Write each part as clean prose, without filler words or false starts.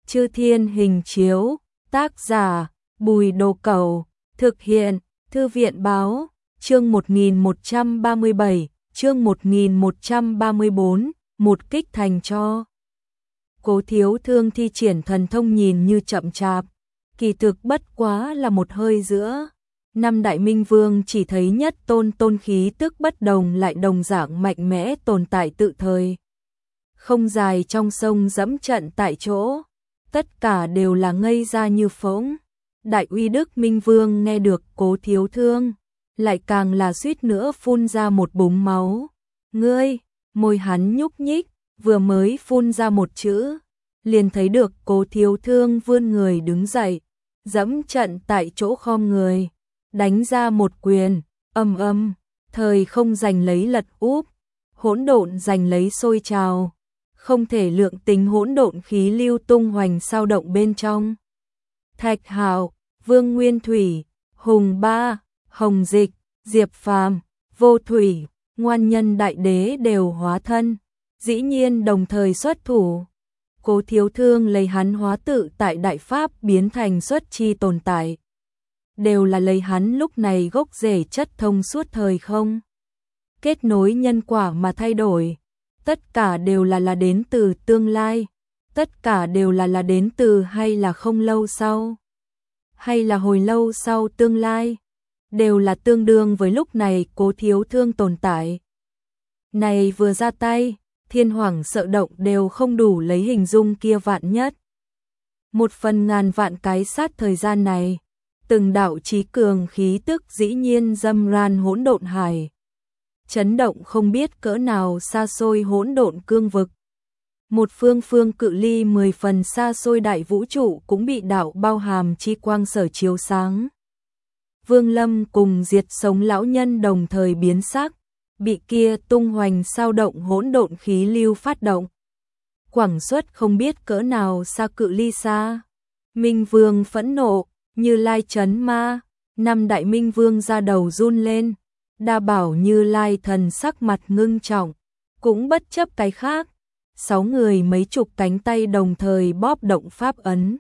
Chư Thiên Hình Chiếu, tác giả Bùi Đồ Cẩu, thực hiện Thư viện Báo, chương 1137, chương 1134, một kích thành cho. Cố Thiếu Thương thi triển thần thông nhìn như chậm chạp, kỳ thực bất quá là một hơi giữa. Năm Đại Minh Vương chỉ thấy nhất tôn khí tức bất đồng lại đồng dạng mạnh mẽ tồn tại tự thời. Không dài trong sông dẫm trận tại chỗ, tất cả đều là ngây ra như phỗng. Đại Uy Đức Minh Vương nghe được Cố Thiếu Thương, lại càng là suýt nữa phun ra một búng máu. Ngươi, môi hắn nhúc nhích, vừa mới phun ra một chữ, liền thấy được Cố Thiếu Thương vươn người đứng dậy, dẫm trận tại chỗ khom người, đánh ra một quyền, âm, thời không giành lấy lật úp, hỗn độn giành lấy sôi trào, không thể lượng tính hỗn độn khí lưu tung hoành sao động bên trong. Thạch Hạo, Vương Nguyên Thủy, Hùng Ba, Hồng Dịch, Diệp Phàm, Vô Thủy, Ngoan Nhân Đại Đế đều hóa thân, dĩ nhiên đồng thời xuất thủ. Cố Thiếu Thương lấy hắn hóa tự tại đại pháp biến thành xuất chi tồn tại. Đều là lấy hắn lúc này gốc rễ chất thông suốt thời không. Kết nối nhân quả mà thay đổi. Tất cả đều là đến từ tương lai. Tất cả đều là đến từ hay là không lâu sau. Hay là hồi lâu sau tương lai. Đều là tương đương với lúc này Cố Thiếu Thương tồn tại. Này vừa ra tay, thiên hoàng sợ động đều không đủ lấy hình dung kia vạn nhất. 1/1000 vạn cái sát thời gian này, từng đạo chí cường khí tức dĩ nhiên dâm ran hỗn độn hải. Chấn động không biết cỡ nào xa xôi hỗn độn cương vực. Một phương cự ly 10 phần xa xôi đại vũ trụ cũng bị đạo bao hàm chi quang sở chiếu sáng. Vương Lâm cùng Diệt Sống lão nhân đồng thời biến sắc, bị kia tung hoành sao động hỗn độn khí lưu phát động. Quảng xuất không biết cỡ nào xa cự ly xa. Minh Vương phẫn nộ, Như Lai chấn ma, 5 Đại Minh Vương ra đầu run lên, đa bảo Như Lai thần sắc mặt ngưng trọng, cũng bất chấp cái khác. 6 người mấy chục cánh tay đồng thời bóp động pháp ấn.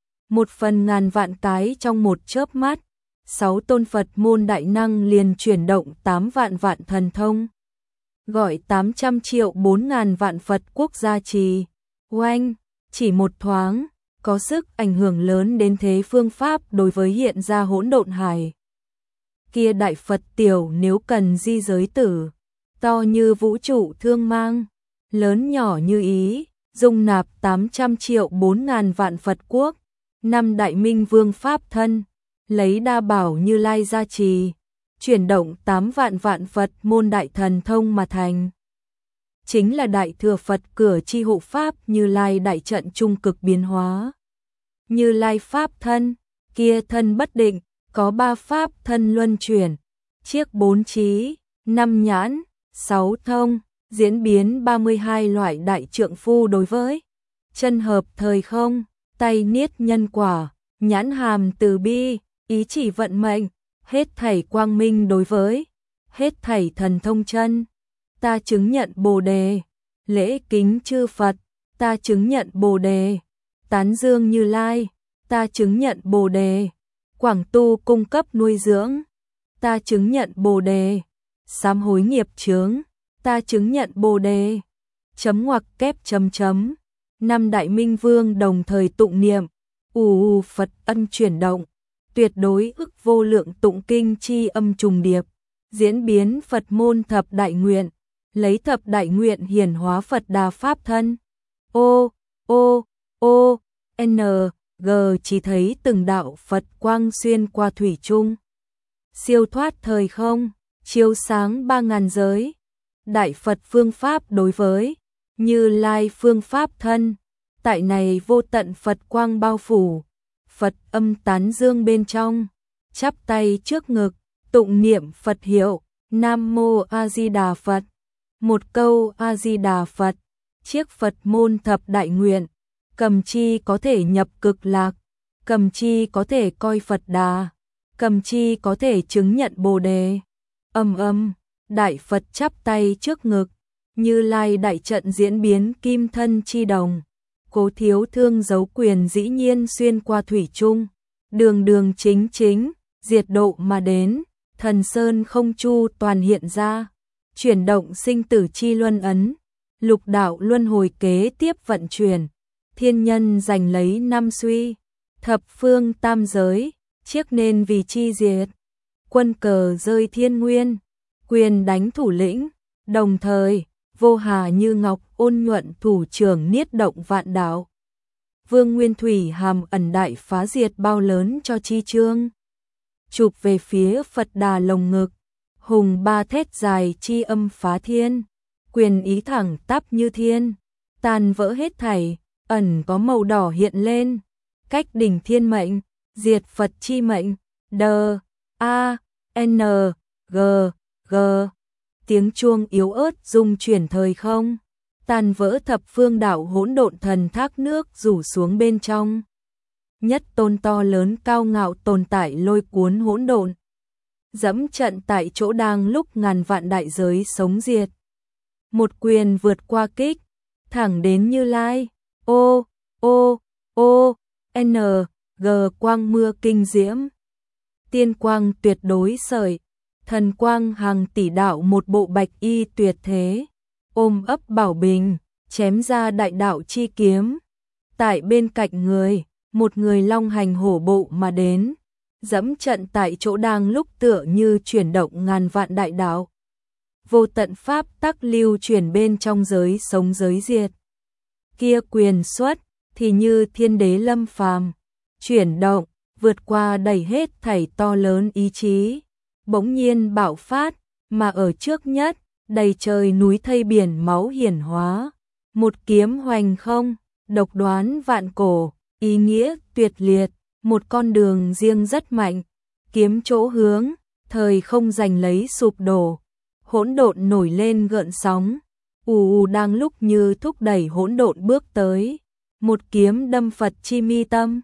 1/1000 vạn cái trong một chớp mắt, 6 tôn Phật môn đại năng liền chuyển động 8 vạn vạn thần thông. Gọi 800 triệu 4.000 vạn Phật quốc gia trì. Oanh, chỉ một thoáng, có sức ảnh hưởng lớn đến thế phương pháp đối với hiện ra hỗn độn hải. Kia đại Phật tiểu nếu cần di giới tử, to như vũ trụ thương mang, lớn nhỏ như ý, dung nạp 800 triệu 4.000 vạn Phật quốc, 5 Đại Minh Vương pháp thân, lấy đa bảo Như Lai gia trì, chuyển động 8 vạn vạn Phật môn đại thần thông mà thành. Chính là đại thừa Phật cửa chi hộ pháp Như Lai đại trận trung cực biến hóa. Như Lai pháp thân, kia thân bất định, có 3 pháp thân luân chuyển, chiếc 4 trí, 5 nhãn, 6 thông, diễn biến 32 loại đại trượng phu đối với chân hợp thời không, tay niết nhân quả, nhãn hàm từ bi, ý chỉ vận mệnh, hết thảy quang minh đối với hết thảy thần thông chân. Ta chứng nhận Bồ đề, lễ kính chư Phật, ta chứng nhận Bồ đề, tán dương Như Lai, ta chứng nhận Bồ đề, quảng tu cung cấp nuôi dưỡng, ta chứng nhận Bồ đề, sám hối nghiệp chướng, ta chứng nhận Bồ đề. Chấm ngoặc kép chấm chấm. 5 Đại Minh Vương đồng thời tụng niệm, Phật ân chuyển động, tuyệt đối ức vô lượng tụng kinh chi âm trùng điệp, diễn biến Phật môn thập đại nguyện, lấy thập đại nguyện hiển hóa Phật Đà pháp thân. G chỉ thấy từng đạo Phật quang xuyên qua thủy chung, siêu thoát thời không, chiếu sáng 3000 giới. Đại Phật phương pháp đối với Như Lai phương pháp thân, tại này vô tận Phật quang bao phủ, Phật âm tán dương bên trong, chắp tay trước ngực, tụng niệm Phật hiệu, Nam Mô A Di Đà Phật. Một câu A Di Đà Phật, chiếc Phật môn thập đại nguyện, cầm chi có thể nhập cực lạc, cầm chi có thể coi Phật Đà, cầm chi có thể chứng nhận Bồ đề. Đại Phật chắp tay trước ngực, Như Lai đại trận diễn biến kim thân chi đồng, Cố Thiếu Thương giấu quyền dĩ nhiên xuyên qua thủy chung, đường đường chính chính, diệt độ mà đến, Thần Sơn không chu toàn hiện ra, chuyển động sinh tử chi luân ấn, lục đạo luân hồi kế tiếp vận chuyển, thiên nhân giành lấy năm suy, thập phương tam giới, chiếc nên vì chi diệt, quân cờ rơi thiên nguyên, quyền đánh thủ lĩnh, đồng thời, vô hà như ngọc ôn nhuận thủ trưởng niết động vạn đạo. Vương Nguyên Thủy hàm ẩn đại phá diệt bao lớn cho chi chương. Chụp về phía Phật Đà lồng ngực, hùng ba thét dài chi âm phá thiên, quyền ý thẳng tắp như thiên, tan vỡ hết thảy, ẩn có màu đỏ hiện lên, cách đỉnh thiên mệnh, diệt Phật chi mệnh, đờ, a, n, g, g, tiếng chuông yếu ớt rung chuyển thời không, tan vỡ thập phương đạo hỗn độn thần thác nước rủ xuống bên trong. Nhất tôn to lớn cao ngạo tồn tại lôi cuốn hỗn độn, dẫm trận tại chỗ đang lúc ngàn vạn đại giới sống diệt. Một quyền vượt qua kích, thẳng đến Như Lai, ô, n, g quang mưa kinh diễm. Tiên quang tuyệt đối sợi, thần quang hàng tỷ đạo một bộ bạch y tuyệt thế, ôm ấp bảo bình, chém ra đại đạo chi kiếm. Tại bên cạnh người, một người long hành hổ bộ mà đến, dẫm trận tại chỗ đang lúc tựa như chuyển động ngàn vạn đại đạo. Vô tận pháp tắc lưu chuyển bên trong giới sống giới diệt. Kia quyền xuất thì như thiên đế lâm phàm, chuyển động, vượt qua đầy hết thảy to lớn ý chí, bỗng nhiên bạo phát, mà ở trước nhất, đầy trời núi thây biển máu hiển hóa. Một kiếm hoành không, độc đoán vạn cổ, ý nghĩa tuyệt liệt, một con đường riêng rất mạnh, kiếm chỗ hướng, thời không giành lấy sụp đổ, hỗn độn nổi lên gợn sóng, ù đang lúc như thúc đẩy hỗn độn bước tới, một kiếm đâm Phật chi mi tâm,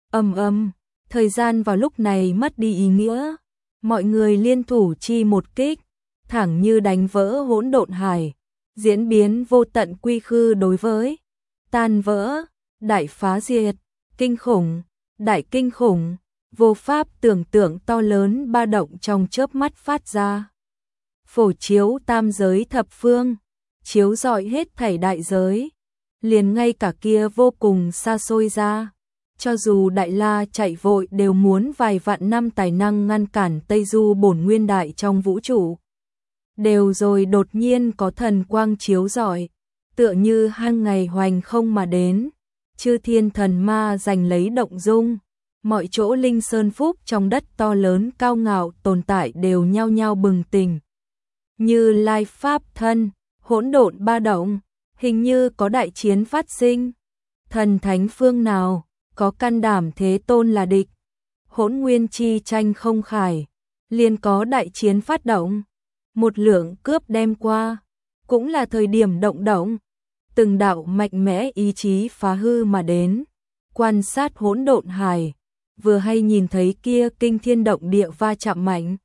thời gian vào lúc này mất đi ý nghĩa, mọi người liên thủ chi một kích, thẳng như đánh vỡ hỗn độn hải, diễn biến vô tận quy khư đối với tan vỡ, đại phá diệt, kinh khủng, đại kinh khủng, vô pháp tưởng tượng to lớn ba động trong chớp mắt phát ra. Phổ chiếu tam giới thập phương, chiếu rọi hết thảy đại giới, liền ngay cả kia vô cùng xa xôi ra. Cho dù Đại La chạy vội đều muốn vài vạn năm tài năng ngăn cản Tây Du bổn nguyên đại trong vũ trụ. Đều rồi đột nhiên có thần quang chiếu rọi, tựa như hang ngày hoành không mà đến, chư thiên thần ma giành lấy động dung, mọi chỗ linh sơn phúc trong đất to lớn cao ngạo tồn tại đều nhao nhao bừng tỉnh. Như Lai pháp thân, hỗn độn ba động, hình như có đại chiến phát sinh. Thần thánh phương nào có can đảm thế tôn là địch, hỗn nguyên chi tranh không khải, liền có đại chiến phát động, một lượng cướp đem qua, cũng là thời điểm động động, từng đạo mạnh mẽ ý chí phá hư mà đến, quan sát hỗn độn hải, vừa hay nhìn thấy kia kinh thiên động địa va chạm mạnh.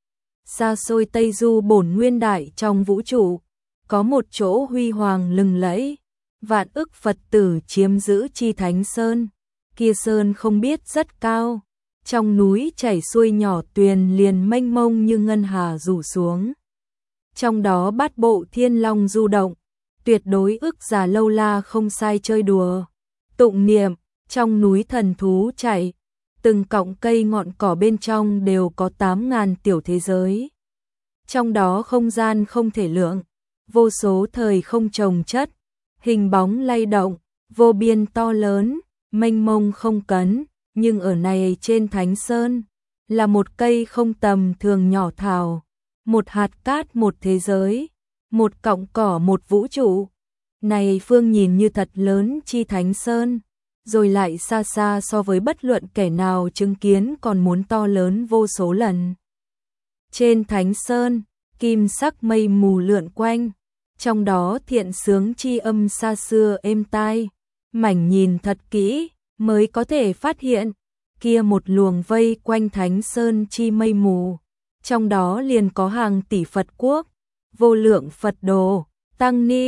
Xa xôi Tây Du bổn nguyên đại trong vũ trụ, có một chỗ huy hoàng lừng lẫy, vạn ức Phật tử chiếm giữ chi thánh sơn. Kia sơn không biết rất cao, trong núi chảy xuôi nhỏ tuyền liền mênh mông như ngân hà rủ xuống. Trong đó bát bộ thiên long du động, tuyệt đối ức già lâu la không sai chơi đùa. Tụng niệm, trong núi thần thú chạy, từng cọng cây ngọn cỏ bên trong đều có 8.000 tiểu thế giới. Trong đó không gian không thể lượng, vô số thời không chồng chất, hình bóng lay động, vô biên to lớn, mênh mông không cấn, nhưng ở này trên Thánh Sơn, là một cây không tầm thường nhỏ thảo, một hạt cát một thế giới, một cọng cỏ một vũ trụ. Này phương nhìn như thật lớn chi Thánh Sơn, rồi lại xa xa so với bất luận kẻ nào chứng kiến còn muốn to lớn vô số lần. Trên Thánh Sơn, kim sắc mây mù lượn quanh, trong đó thiện sướng chi âm xa xưa êm tai, mảnh nhìn thật kỹ mới có thể phát hiện, kia một luồng vây quanh Thánh Sơn chi mây mù, trong đó liền có hàng tỷ Phật quốc, vô lượng Phật đồ, tăng ni,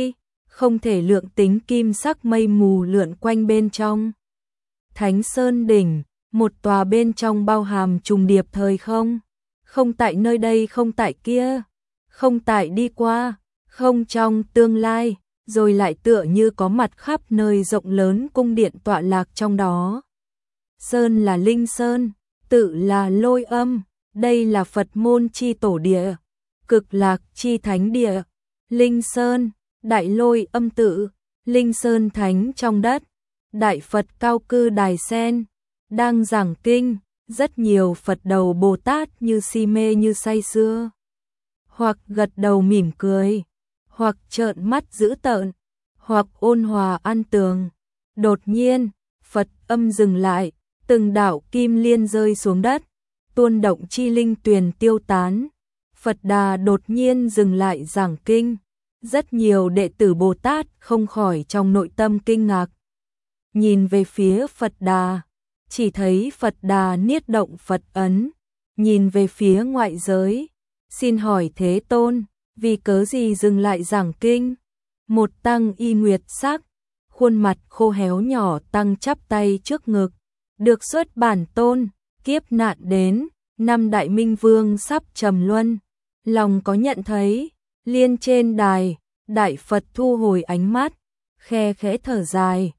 không thể lượng tính kim sắc mây mù lượn quanh bên trong. Thánh Sơn đỉnh, một tòa bên trong bao hàm trùng điệp thời không, không tại nơi đây không tại kia, không tại đi qua, không trong tương lai, rồi lại tựa như có mặt khắp nơi rộng lớn cung điện tọa lạc trong đó. Sơn là Linh Sơn, tự là Lôi Âm, đây là Phật môn chi tổ địa, Cực Lạc chi thánh địa. Linh Sơn, Đại Lôi Âm tự, Linh Sơn thánh trong đất, Đại Phật cao cư đài sen, đang giảng kinh, rất nhiều Phật đầu Bồ Tát như si mê như say sưa, hoặc gật đầu mỉm cười, hoặc trợn mắt dữ tợn, hoặc ôn hòa an tường. Đột nhiên, Phật âm dừng lại, từng đạo kim liên rơi xuống đất, tuôn động chi linh tuyền tiêu tán. Phật Đà đột nhiên dừng lại giảng kinh, rất nhiều đệ tử Bồ Tát không khỏi trong nội tâm kinh ngạc. Nhìn về phía Phật Đà, chỉ thấy Phật Đà niết động Phật ấn, nhìn về phía ngoại giới, xin hỏi Thế Tôn, vì cớ gì dừng lại giảng kinh? Một tăng y nguyệt sắc, khuôn mặt khô héo nhỏ tăng chắp tay trước ngực, được xuất bản tôn, kiếp nạn đến, năm Đại Minh Vương sắp trầm luân, lòng có nhận thấy, liên trên đài, Đại Phật thu hồi ánh mắt, khe khẽ thở dài,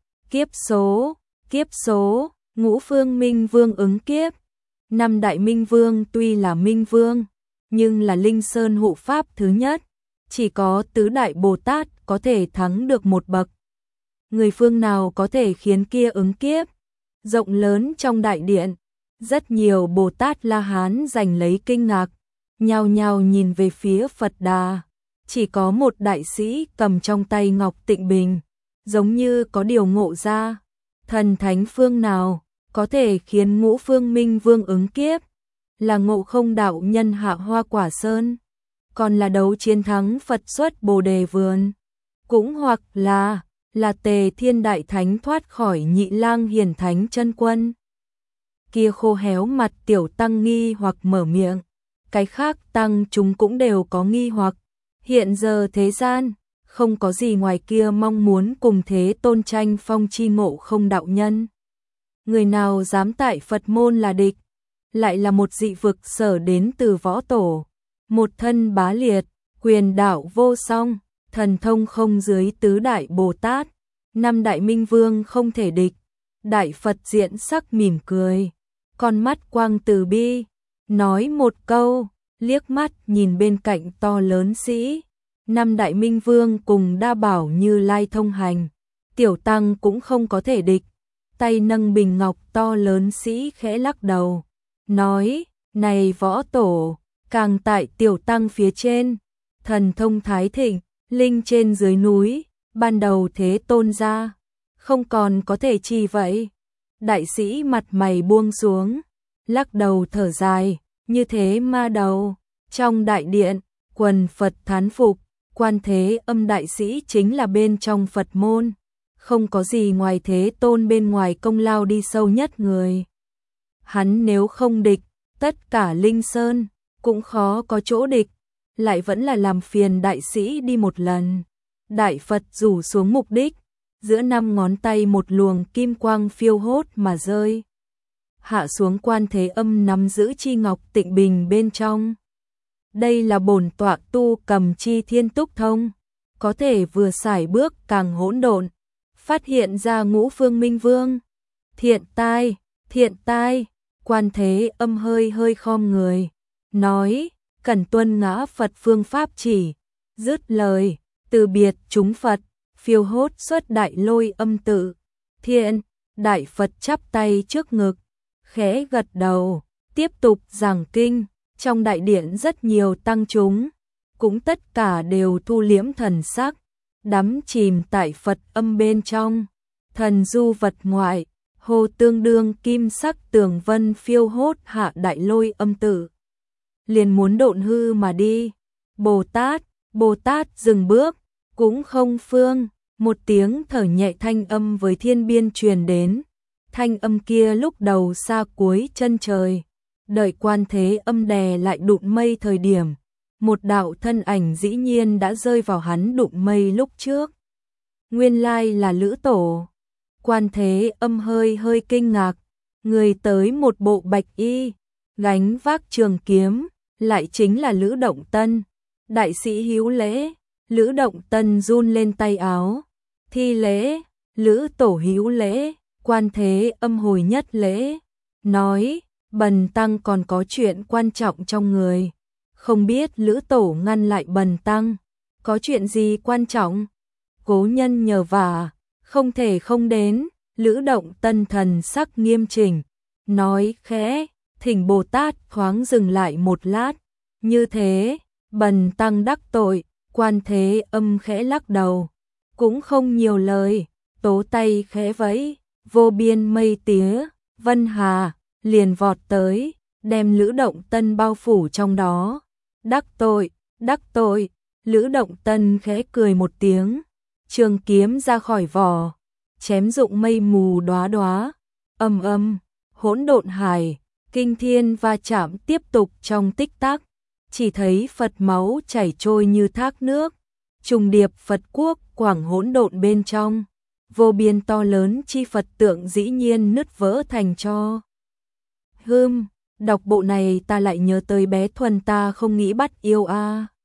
kiếp số, Ngũ Phương Minh Vương ứng kiếp. Năm Đại Minh Vương tuy là Minh Vương, nhưng là Linh Sơn hộ pháp thứ nhất, chỉ có tứ đại Bồ Tát có thể thắng được một bậc. Người phương nào có thể khiến kia ứng kiếp? Rộng lớn trong đại điện, rất nhiều Bồ Tát La Hán giành lấy kinh ngạc, nhao nhao nhìn về phía Phật Đà. Chỉ có một đại sĩ cầm trong tay ngọc tịnh bình, giống như có điều ngộ ra. Thần thánh phương nào có thể khiến Ngũ Phương Minh Vương ứng kiếp? Là Ngộ Không đạo nhân hạ Hoa Quả Sơn, còn là đấu chiến thắng Phật xuất Bồ Đề Vườn, cũng hoặc là Tề Thiên Đại Thánh thoát khỏi Nhị Lang Hiển Thánh chân quân. Kia khô héo mặt tiểu tăng nghi hoặc mở miệng, cái khác tăng chúng cũng đều có nghi hoặc. Hiện giờ thế gian, không có gì ngoài kia mong muốn cùng Thế Tôn tranh phong chi Ngộ Không đạo nhân. Người nào dám tại Phật môn là địch, lại là một dị vực sở đến từ võ tổ, một thân bá liệt, quyền đạo vô song, thần thông không dưới tứ đại Bồ Tát, năm Đại Minh Vương không thể địch. Đại Phật diện sắc mỉm cười, con mắt quang từ bi, nói một câu, liếc mắt nhìn bên cạnh to lớn sĩ. Năm Đại Minh Vương cùng Đa Bảo Như Lai thông hành, tiểu tăng cũng không có thể địch. Tay nâng bình ngọc to lớn sĩ khẽ lắc đầu, nói, này võ tổ, càng tại tiểu tăng phía trên, thần thông thái thịnh, linh trên dưới núi, ban đầu Thế Tôn ra, không còn có thể chi vậy. Đại sĩ mặt mày buông xuống, lắc đầu thở dài, như thế ma đầu. Trong đại điện, quần Phật thán phục, Quan Thế Âm đại sĩ chính là bên trong Phật môn, không có gì ngoài Thế Tôn bên ngoài công lao đi sâu nhất người. Hắn nếu không địch, tất cả Linh Sơn cũng khó có chỗ địch, lại vẫn là làm phiền đại sĩ đi một lần. Đại Phật rủ xuống mục đích, giữa năm ngón tay một luồng kim quang phiêu hốt mà rơi. Hạ xuống. Quan Thế Âm nắm giữ chi ngọc tịnh bình bên trong. Đây là bổn tọa tu cầm chi thiên túc thông, có thể vừa sải bước càng hỗn độn, phát hiện ra Ngũ Phương Minh Vương. Thiện tai, Quan Thế Âm hơi khom người, nói, cẩn tuân ngã Phật phương pháp chỉ, dứt lời, từ biệt chúng Phật, phiêu hốt xuất Đại Lôi Âm tự. Thiện, Đại Phật chắp tay trước ngực, khẽ gật đầu, tiếp tục giảng kinh. Trong đại điện rất nhiều tăng chúng, cũng tất cả đều thu liễm thần sắc, đắm chìm tại Phật âm bên trong. Thần du vật ngoại, hồ tương đương kim sắc tường vân phiêu hốt hạ Đại Lôi Âm tự. Liền muốn độn hư mà đi. Bồ Tát dừng bước, cũng không phương, một tiếng thở nhẹ thanh âm với thiên biên truyền đến. Thanh âm kia lúc đầu xa cuối chân trời. Đợi Quan Thế Âm đè lại đụng mây thời điểm, một đạo thân ảnh dĩ nhiên đã rơi vào hắn đụng mây lúc trước. nguyên lai là Lữ Tổ. Quan Thế Âm hơi hơi kinh ngạc, người tới một bộ bạch y, gánh vác trường kiếm, lại chính là Lữ Động Tân. Đại sĩ hữu lễ. Lữ Động Tân run lên tay áo, thi lễ. Lữ Tổ hữu lễ. Quan Thế Âm hồi nhất lễ, nói, bần tăng còn có chuyện quan trọng trong người. Không biết Lữ Tổ ngăn lại bần tăng, có chuyện gì quan trọng? Cố nhân nhờ vả, không thể không đến. Lữ Động Tân thần sắc nghiêm chỉnh, nói khẽ, thỉnh Bồ Tát thoáng dừng lại một lát. Như thế, bần tăng đắc tội. Quan Thế Âm khẽ lắc đầu, cũng không nhiều lời, tố tay khẽ vẫy, vô biên mây tía, vân hà, liền vọt tới, đem Lữ Động Tân bao phủ trong đó. Đắc tội, đắc tội. Lữ Động Tân khẽ cười một tiếng, trường kiếm ra khỏi vỏ, chém rụng mây mù đóa đóa. Âm âm, hỗn độn hải, kinh thiên va chạm tiếp tục trong tích tắc, chỉ thấy Phật máu chảy trôi như thác nước, trùng điệp Phật quốc quảng hỗn độn bên trong, vô biên to lớn chi Phật tượng dĩ nhiên nứt vỡ thành tro. Đọc bộ này ta lại nhớ tới bé Thuần ta không nghĩ bắt yêu a.